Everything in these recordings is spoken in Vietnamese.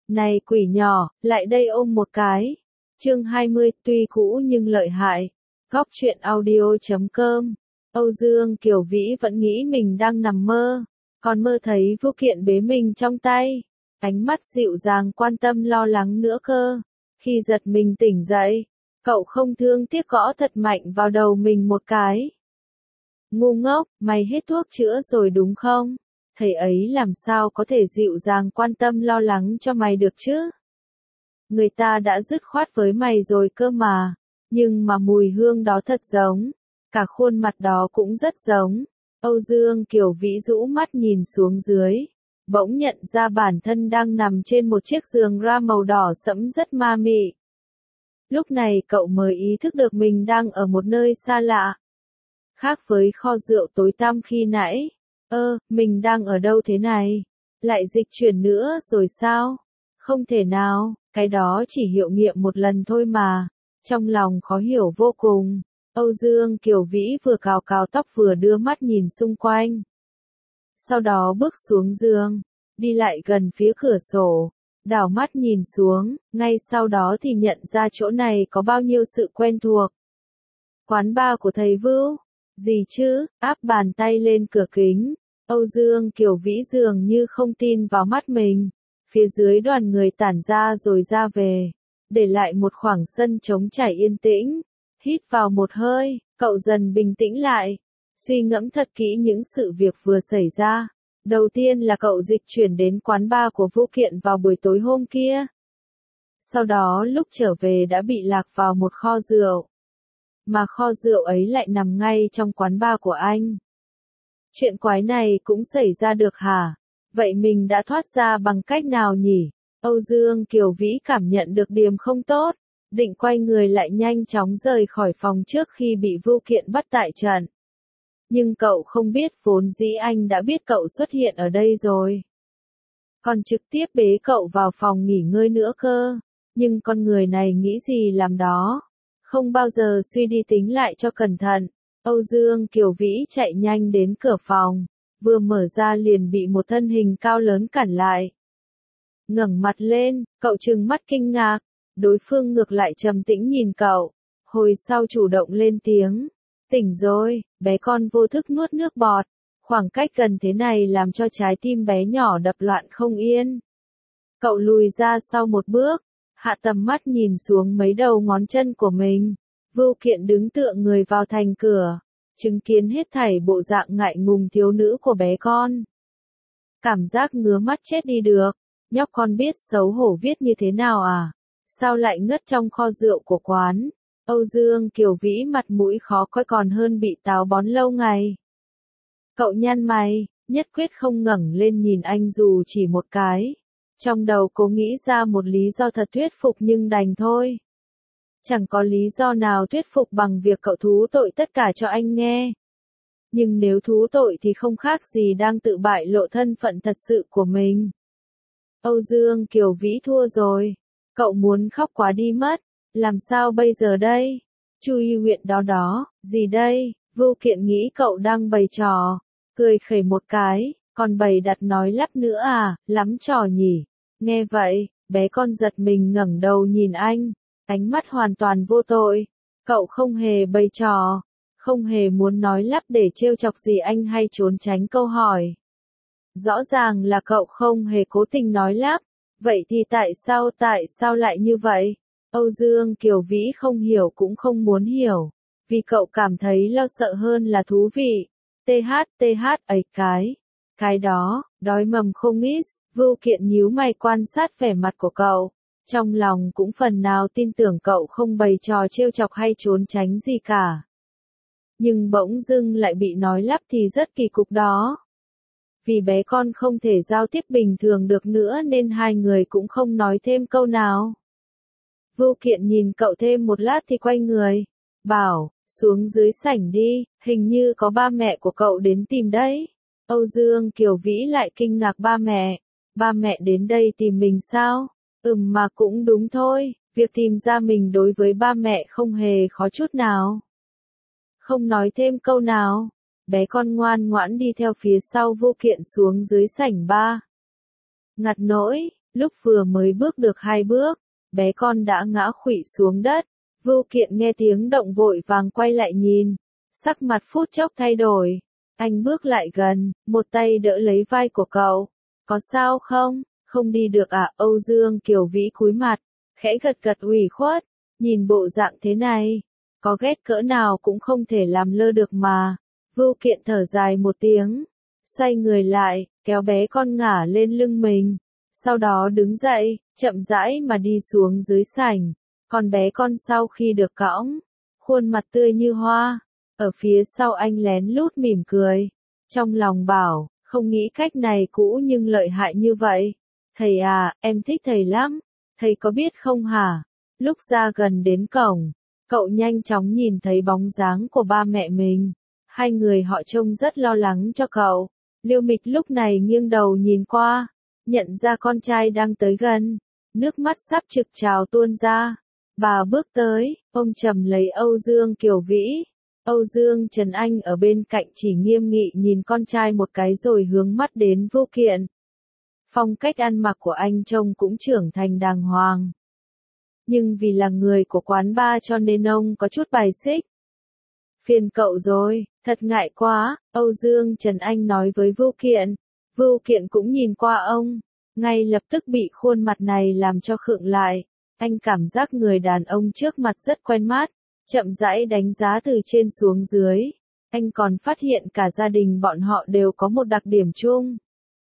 Này quỷ nhỏ, lại đây ôm một cái. Chương 20, tuy cũ nhưng lợi hại. Góc truyện audio.com. Âu Dương Kiều Vĩ vẫn nghĩ mình đang nằm mơ, còn mơ thấy Vu Kiện bế mình trong tay, ánh mắt dịu dàng quan tâm lo lắng nữa cơ. Khi giật mình tỉnh dậy, cậu không thương tiếc gõ thật mạnh vào đầu mình một cái. Ngu ngốc, mày hết thuốc chữa rồi đúng không? Thầy ấy làm sao có thể dịu dàng quan tâm lo lắng cho mày được chứ? Người ta đã dứt khoát với mày rồi cơ mà, nhưng mà mùi hương đó thật giống, cả khuôn mặt đó cũng rất giống. Âu Dương Kiều Vĩ rũ mắt nhìn xuống dưới, bỗng nhận ra bản thân đang nằm trên một chiếc giường ra màu đỏ sẫm rất ma mị. Lúc này cậu mới ý thức được mình đang ở một nơi xa lạ. Khác với kho rượu tối tăm khi nãy. Mình đang ở đâu thế này? Lại dịch chuyển nữa rồi sao? Không thể nào, cái đó chỉ hiệu nghiệm một lần thôi mà. Trong lòng khó hiểu vô cùng. Âu Dương Kiều Vĩ vừa cào cào tóc vừa đưa mắt nhìn xung quanh. Sau đó bước xuống giường, đi lại gần phía cửa sổ, đảo mắt nhìn xuống, ngay sau đó thì nhận ra chỗ này có bao nhiêu sự quen thuộc. Quán bar của thầy Vưu. Gì chứ, áp bàn tay lên cửa kính. Âu Dương Kiều Vĩ dường như không tin vào mắt mình. Phía dưới đoàn người tản ra rồi ra về, để lại một khoảng sân trống trải yên tĩnh. Hít vào một hơi, cậu dần bình tĩnh lại, suy ngẫm thật kỹ những sự việc vừa xảy ra. Đầu tiên là cậu dịch chuyển đến quán bar của Vu Kiện vào buổi tối hôm kia. Sau đó lúc trở về đã bị lạc vào một kho rượu. Mà kho rượu ấy lại nằm ngay trong quán bar của anh. Chuyện quái này cũng xảy ra được hả? Vậy mình đã thoát ra bằng cách nào nhỉ? Âu Dương Kiều Vĩ cảm nhận được điểm không tốt, định quay người lại nhanh chóng rời khỏi phòng trước khi bị Vu Kiện bắt tại trận. Nhưng cậu không biết vốn dĩ anh đã biết cậu xuất hiện ở đây rồi. Còn trực tiếp bế cậu vào phòng nghỉ ngơi nữa cơ. Nhưng con người này nghĩ gì làm đó. Không bao giờ suy đi tính lại cho cẩn thận. Âu Dương Kiều Vĩ chạy nhanh đến cửa phòng, vừa mở ra liền bị một thân hình cao lớn cản lại. Ngẩng mặt lên, cậu trừng mắt kinh ngạc, đối phương ngược lại trầm tĩnh nhìn cậu, hồi sau chủ động lên tiếng. Tỉnh rồi, bé con vô thức nuốt nước bọt, khoảng cách gần thế này làm cho trái tim bé nhỏ đập loạn không yên. Cậu lùi ra sau một bước, hạ tầm mắt nhìn xuống mấy đầu ngón chân của mình. Vu Kiện đứng tựa người vào thành cửa, chứng kiến hết thảy bộ dạng ngại ngùng thiếu nữ của bé con. Cảm giác ngứa mắt chết đi được, nhóc con biết xấu hổ viết như thế nào à? Sao lại ngất trong kho rượu của quán? Âu Dương Kiều Vĩ mặt mũi khó coi còn hơn bị táo bón lâu ngày. Cậu nhăn mày, nhất quyết không ngẩng lên nhìn anh dù chỉ một cái. Trong đầu cố nghĩ ra một lý do thật thuyết phục nhưng đành thôi. Chẳng có lý do nào thuyết phục bằng việc cậu thú tội tất cả cho anh nghe. Nhưng nếu thú tội thì không khác gì đang tự bại lộ thân phận thật sự của mình. Âu Dương Kiều Vĩ thua rồi. Cậu muốn khóc quá đi mất. Làm sao bây giờ đây? Chu Y huyện đó đó, gì đây? Vu Kiện nghĩ cậu đang bày trò. Cười khẩy một cái, còn bày đặt nói lắp nữa à, lắm trò nhỉ. Nghe vậy, bé con giật mình ngẩng đầu nhìn anh. Ánh mắt hoàn toàn vô tội. Cậu không hề bày trò, không hề muốn nói lắp để trêu chọc gì anh hay trốn tránh câu hỏi. Rõ ràng là cậu không hề cố tình nói lắp. Vậy thì tại sao lại như vậy? Âu Dương Kiều Vĩ không hiểu cũng không muốn hiểu. Vì cậu cảm thấy lo sợ hơn là thú vị. TH ấy cái đó, đói mầm không ít. Vu Kiện nhíu mày quan sát vẻ mặt của cậu. Trong lòng cũng phần nào tin tưởng cậu không bày trò trêu chọc hay trốn tránh gì cả. Nhưng bỗng dưng lại bị nói lắp thì rất kỳ cục đó. Vì bé con không thể giao tiếp bình thường được nữa nên hai người cũng không nói thêm câu nào. Vu Kiện nhìn cậu thêm một lát thì quay người, bảo, xuống dưới sảnh đi, hình như có ba mẹ của cậu đến tìm đấy. Âu Dương Kiều Vĩ lại kinh ngạc ba mẹ đến đây tìm mình sao? Mà cũng đúng thôi, việc tìm ra mình đối với ba mẹ không hề khó chút nào. Không nói thêm câu nào, bé con ngoan ngoãn đi theo phía sau Vu Kiện xuống dưới sảnh bar. Ngặt nỗi, Lúc vừa mới bước được 2 bước, bé con đã ngã khuỵu xuống đất. Vưu Kiện nghe tiếng động vội vàng quay lại nhìn, sắc mặt phút chốc thay đổi. Anh bước lại gần, một tay đỡ lấy vai của cậu. Có sao không? Không đi được à? Âu Dương Kiều Vĩ cúi mặt, khẽ gật gật ủy khuất, nhìn bộ dạng thế này, có ghét cỡ nào cũng không thể làm lơ được mà. Vưu Kiện thở dài một tiếng, xoay người lại, kéo bé con ngả lên lưng mình, sau đó đứng dậy, chậm rãi mà đi xuống dưới sảnh. Còn bé con sau khi được cõng, khuôn mặt tươi như hoa, ở phía sau anh lén lút mỉm cười, trong lòng bảo, không nghĩ cách này cũ nhưng lợi hại như vậy. Thầy à, em thích thầy lắm, thầy có biết không hả? Lúc ra gần đến cổng, cậu nhanh chóng nhìn thấy bóng dáng của ba mẹ mình. Hai người họ trông rất lo lắng cho cậu. Liêu Mịch lúc này nghiêng đầu nhìn qua, nhận ra con trai đang tới gần, nước mắt sắp trực trào tuôn ra. Bà bước tới, ôm chầm lấy Âu Dương Kiều Vĩ. Âu Dương Trần Anh ở bên cạnh chỉ nghiêm nghị nhìn con trai một cái rồi hướng mắt đến Vưu Kiện. Phong cách ăn mặc của anh trông cũng trưởng thành đàng hoàng. Nhưng vì là người của quán bar cho nên ông có chút bài xích. Phiền cậu rồi, thật ngại quá, Âu Dương Trần Anh nói với Vưu Kiện. Vưu Kiện cũng nhìn qua ông, ngay lập tức bị khuôn mặt này làm cho khựng lại. Anh cảm giác người đàn ông trước mặt rất quen mắt, chậm rãi đánh giá từ trên xuống dưới. Anh còn phát hiện cả gia đình bọn họ đều có một đặc điểm chung.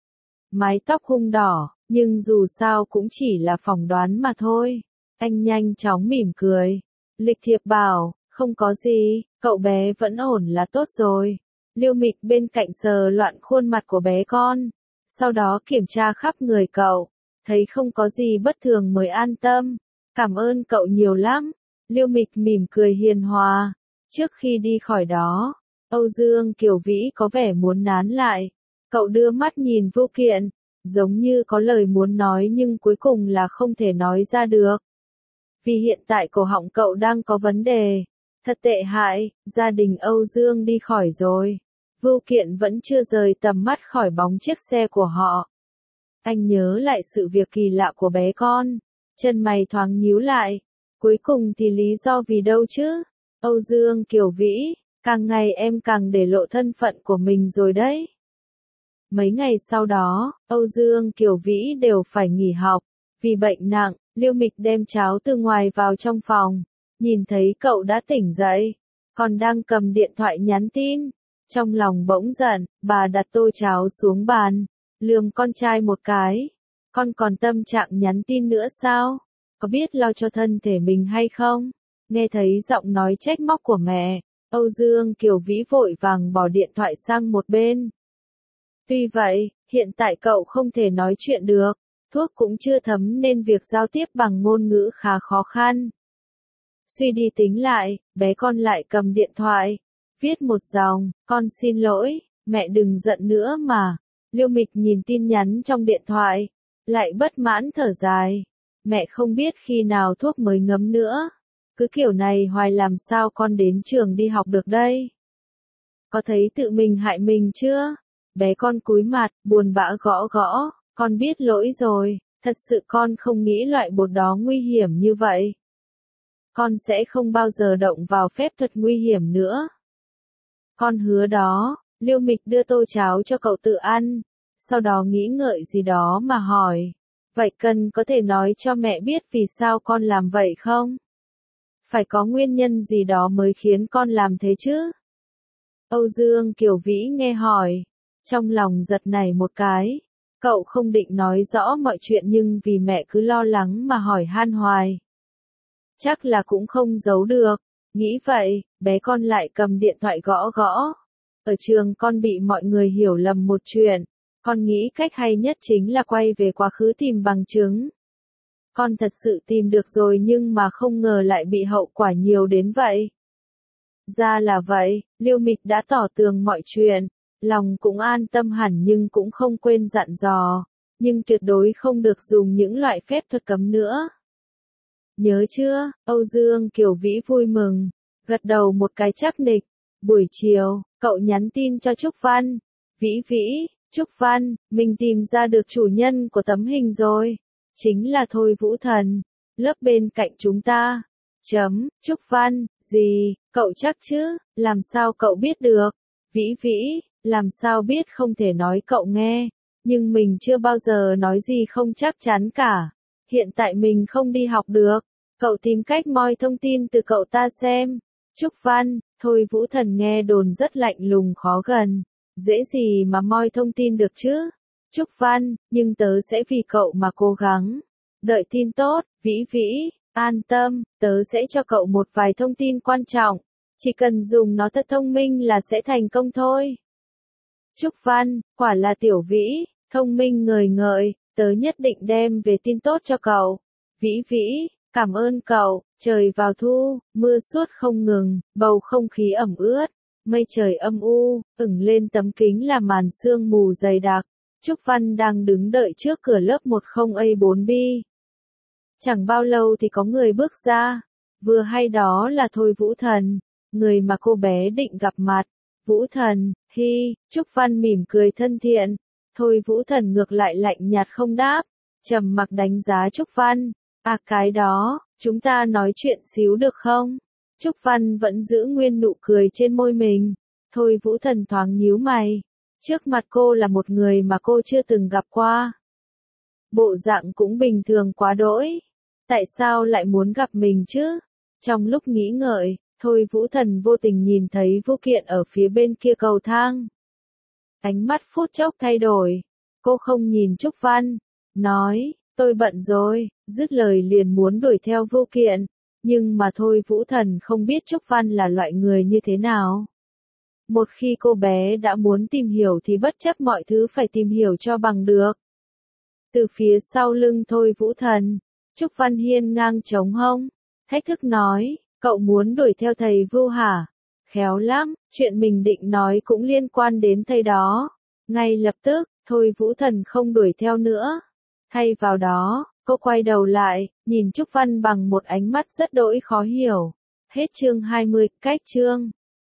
Mái tóc hung đỏ, nhưng dù sao cũng chỉ là phỏng đoán mà thôi. Anh nhanh chóng mỉm cười. Lịch thiệp bảo, không có gì, cậu bé vẫn ổn là tốt rồi. Liêu Mịch bên cạnh sờ loạn khuôn mặt của bé con, sau đó kiểm tra khắp người cậu, thấy không có gì bất thường mới an tâm. Cảm ơn cậu nhiều lắm. Liêu Mịch mỉm cười hiền hòa. Trước khi đi khỏi đó, Âu Dương Kiều Vĩ có vẻ muốn nán lại. Cậu đưa mắt nhìn Vưu Kiện, giống như có lời muốn nói nhưng cuối cùng là không thể nói ra được. Vì hiện tại cổ họng cậu đang có vấn đề. Thật tệ hại, gia đình Âu Dương đi khỏi rồi. Vưu Kiện vẫn chưa rời tầm mắt khỏi bóng chiếc xe của họ. Anh nhớ lại sự việc kỳ lạ của bé con. Chân mày thoáng nhíu lại. Cuối cùng thì lý do vì đâu chứ? Âu Dương Kiều Vĩ, càng ngày em càng để lộ thân phận của mình rồi đấy. Mấy ngày sau đó, Âu Dương Kiều Vĩ đều phải nghỉ học. Vì bệnh nặng, Liêu Mịch đem cháo từ ngoài vào trong phòng. Nhìn thấy cậu đã tỉnh dậy, còn đang cầm điện thoại nhắn tin. Trong lòng bỗng giận, bà đặt tô cháo xuống bàn, lườm con trai một cái. Con còn tâm trạng nhắn tin nữa sao? Có biết lo cho thân thể mình hay không? Nghe thấy giọng nói trách móc của mẹ, Âu Dương Kiều Vĩ vội vàng bỏ điện thoại sang một bên. Tuy vậy, hiện tại cậu không thể nói chuyện được, thuốc cũng chưa thấm nên việc giao tiếp bằng ngôn ngữ khá khó khăn. Suy đi tính lại, bé con lại cầm điện thoại, viết một dòng, con xin lỗi, mẹ đừng giận nữa mà. Liêu Mịch nhìn tin nhắn trong điện thoại, lại bất mãn thở dài. Mẹ không biết khi nào thuốc mới ngấm nữa. Cứ kiểu này hoài làm sao con đến trường đi học được đây? Có thấy tự mình hại mình chưa? Bé con cúi mặt, buồn bã gõ gõ, con biết lỗi rồi, thật sự con không nghĩ loại bột đó nguy hiểm như vậy. Con sẽ không bao giờ động vào phép thuật nguy hiểm nữa. Con hứa đó. Liêu Mịch đưa tô cháo cho cậu tự ăn, sau đó nghĩ ngợi gì đó mà hỏi. Vậy cần có thể nói cho mẹ biết vì sao con làm vậy không? Phải có nguyên nhân gì đó mới khiến con làm thế chứ? Âu Dương Kiều Vĩ nghe hỏi, trong lòng giật nảy một cái. Cậu không định nói rõ mọi chuyện nhưng vì mẹ cứ lo lắng mà hỏi han hoài. Chắc là cũng không giấu được. Nghĩ vậy, bé con lại cầm điện thoại gõ gõ. Ở trường con bị mọi người hiểu lầm một chuyện. Con nghĩ cách hay nhất chính là quay về quá khứ tìm bằng chứng. Con thật sự tìm được rồi nhưng mà không ngờ lại bị hậu quả nhiều đến vậy. Ra là vậy, Liêu Mịch đã tỏ tường mọi chuyện. Lòng cũng an tâm hẳn nhưng cũng không quên dặn dò. Nhưng tuyệt đối không được dùng những loại phép thuật cấm nữa. Nhớ chưa? Âu Dương Kiều Vĩ vui mừng, gật đầu một cái chắc nịch. Buổi chiều, cậu nhắn tin cho Trúc Văn. Vĩ Vĩ, Trúc Văn, mình tìm ra được chủ nhân của tấm hình rồi. chính là Thôi Vũ Thần, lớp bên cạnh chúng ta. Trúc Văn, gì, cậu chắc chứ, làm sao cậu biết được? Vĩ Vĩ, làm sao biết không thể nói cậu nghe, nhưng mình chưa bao giờ nói gì không chắc chắn cả. Hiện tại mình không đi học được, cậu tìm cách moi thông tin từ cậu ta xem. Trúc Văn, Thôi Vũ Thần nghe đồn rất lạnh lùng khó gần, dễ gì mà moi thông tin được chứ? Trúc Văn, nhưng tớ sẽ vì cậu mà cố gắng. Đợi tin tốt, Vĩ Vĩ, an tâm, tớ sẽ cho cậu một vài thông tin quan trọng. Chỉ cần dùng nó thật thông minh là sẽ thành công thôi. Trúc Văn, quả là Tiểu Vĩ, thông minh ngời ngợi, tớ nhất định đem về tin tốt cho cậu. Vĩ Vĩ, cảm ơn cậu. Trời vào thu, mưa suốt không ngừng, bầu không khí ẩm ướt, mây trời âm u, ửng lên tấm kính là màn sương mù dày đặc. Trúc Văn đang đứng đợi trước cửa lớp 10A4B. Chẳng bao lâu thì có người bước ra, vừa hay đó là Thôi Vũ Thần, người mà cô bé định gặp mặt. Vũ Thần, hi, Trúc Văn mỉm cười thân thiện, Thôi Vũ Thần ngược lại lạnh nhạt không đáp, trầm mặc đánh giá Trúc Văn. À cái đó, chúng ta nói chuyện xíu được không? Trúc Văn vẫn giữ nguyên nụ cười trên môi mình. Thôi Vũ Thần thoáng nhíu mày. Trước mặt cô là một người mà cô chưa từng gặp qua. Bộ dạng cũng bình thường quá đỗi. Tại sao lại muốn gặp mình chứ? Trong lúc nghĩ ngợi, Thôi Vũ Thần vô tình nhìn thấy Vô Kiện ở phía bên kia cầu thang. Ánh mắt phút chốc thay đổi. Cô không nhìn Trúc Văn, nói, tôi bận rồi, dứt lời liền muốn đuổi theo Vô Kiện. Nhưng mà Thôi Vũ Thần không biết Trúc Văn là loại người như thế nào. Một khi cô bé đã muốn tìm hiểu thì bất chấp mọi thứ phải tìm hiểu cho bằng được. Từ phía sau lưng Thôi Vũ Thần, Trúc Văn hiên ngang trống hông, thách thức nói, cậu muốn đuổi theo thầy Vu hả? Khéo lắm, chuyện mình định nói cũng liên quan đến thầy đó. Ngay lập tức, Thôi Vũ Thần không đuổi theo nữa. Thay vào đó, cô quay đầu lại, nhìn Trúc Văn bằng một ánh mắt rất đỗi khó hiểu. Hết chương 20, cách chương.